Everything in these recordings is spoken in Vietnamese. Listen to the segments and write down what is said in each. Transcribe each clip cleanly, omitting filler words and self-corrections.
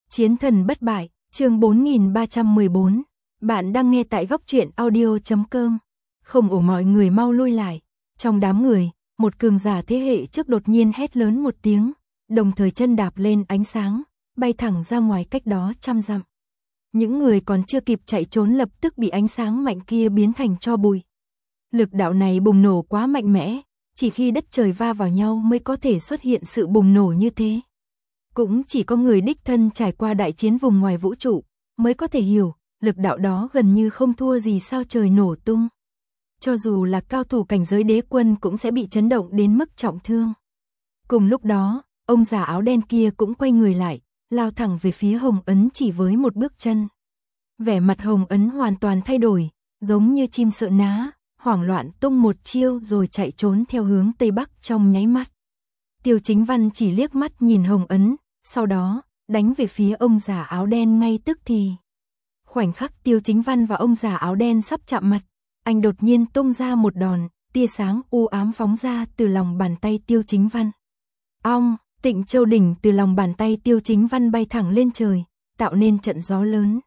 Chiến thần bất bại, chương 4314. Bạn đang nghe tại góc truyện audio.com. Không ổ mọi người mau lui lại. Trong đám người, một cường giả thế hệ trước đột nhiên hét lớn một tiếng, đồng thời chân đạp lên ánh sáng, bay thẳng ra ngoài cách đó trăm dặm. Những người còn chưa kịp chạy trốn lập tức bị ánh sáng mạnh kia biến thành tro bụi. Lực đạo này bùng nổ quá mạnh mẽ, chỉ khi đất trời va vào nhau mới có thể xuất hiện sự bùng nổ như thế. Cũng chỉ có người đích thân trải qua đại chiến vùng ngoài vũ trụ mới có thể hiểu, lực đạo đó gần như không thua gì sao trời nổ tung. Cho dù là cao thủ cảnh giới đế quân cũng sẽ bị chấn động đến mức trọng thương. Cùng lúc đó, ông già áo đen kia cũng quay người lại, lao thẳng về phía Hồng Ấn chỉ với một bước chân. Vẻ mặt Hồng Ấn hoàn toàn thay đổi, giống như chim sợ ná, hoảng loạn tung một chiêu rồi chạy trốn theo hướng Tây Bắc trong nháy mắt. Tiêu Chính Văn chỉ liếc mắt nhìn Hồng Ấn, sau đó, đánh về phía ông già áo đen ngay tức thì. Khoảnh khắc Tiêu Chính Văn và ông già áo đen sắp chạm mặt, anh đột nhiên tung ra một đòn, tia sáng u ám phóng ra từ lòng bàn tay Tiêu Chính Văn. Ong, Tịnh Châu Đỉnh từ lòng bàn tay Tiêu Chính Văn bay thẳng lên trời, tạo nên trận gió lớn.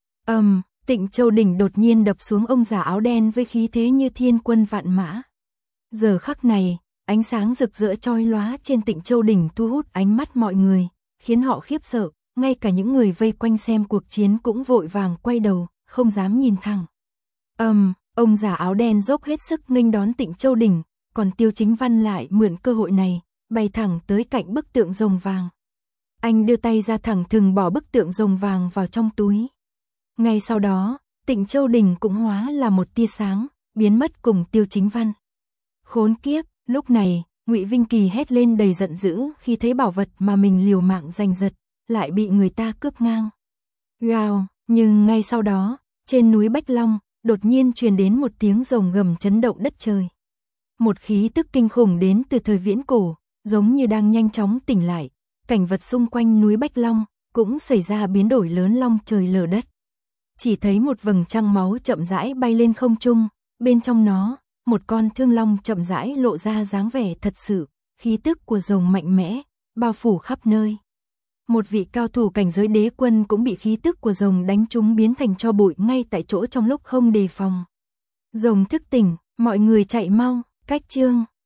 Tịnh Châu Đỉnh đột nhiên đập xuống ông già áo đen với khí thế như thiên quân vạn mã. Giờ khắc này, ánh sáng rực rỡ chói lóa trên Tịnh Châu Đỉnh thu hút ánh mắt mọi người, khiến họ khiếp sợ, ngay cả những người vây quanh xem cuộc chiến cũng vội vàng quay đầu, không dám nhìn thẳng. Ông già áo đen dốc hết sức nghênh đón Tịnh Châu Đỉnh, còn Tiêu Chính Văn lại mượn cơ hội này, bay thẳng tới cạnh bức tượng rồng vàng. Anh đưa tay ra thẳng thừng bỏ bức tượng rồng vàng vào trong túi. Ngay sau đó, Tịnh Châu Đỉnh cũng hóa là một tia sáng, biến mất cùng Tiêu Chính Văn. Khốn kiếp, lúc này, Ngụy Vinh Kỳ hét lên đầy giận dữ khi thấy bảo vật mà mình liều mạng giành giật, lại bị người ta cướp ngang. Gào, nhưng ngay sau đó, trên núi Bách Long, đột nhiên truyền đến một tiếng rồng gầm chấn động đất trời. Một khí tức kinh khủng đến từ thời viễn cổ, giống như đang nhanh chóng tỉnh lại, cảnh vật xung quanh núi Bách Long cũng xảy ra biến đổi lớn long trời lở đất. Chỉ thấy một vầng trăng máu chậm rãi bay lên không trung, bên trong nó, một con thương long chậm rãi lộ ra dáng vẻ thật sự, khí tức của rồng mạnh mẽ, bao phủ khắp nơi. Một vị cao thủ cảnh giới đế quân cũng bị khí tức của rồng đánh trúng biến thành tro bụi ngay tại chỗ trong lúc không đề phòng. Rồng thức tỉnh, mọi người chạy mau, cách chương.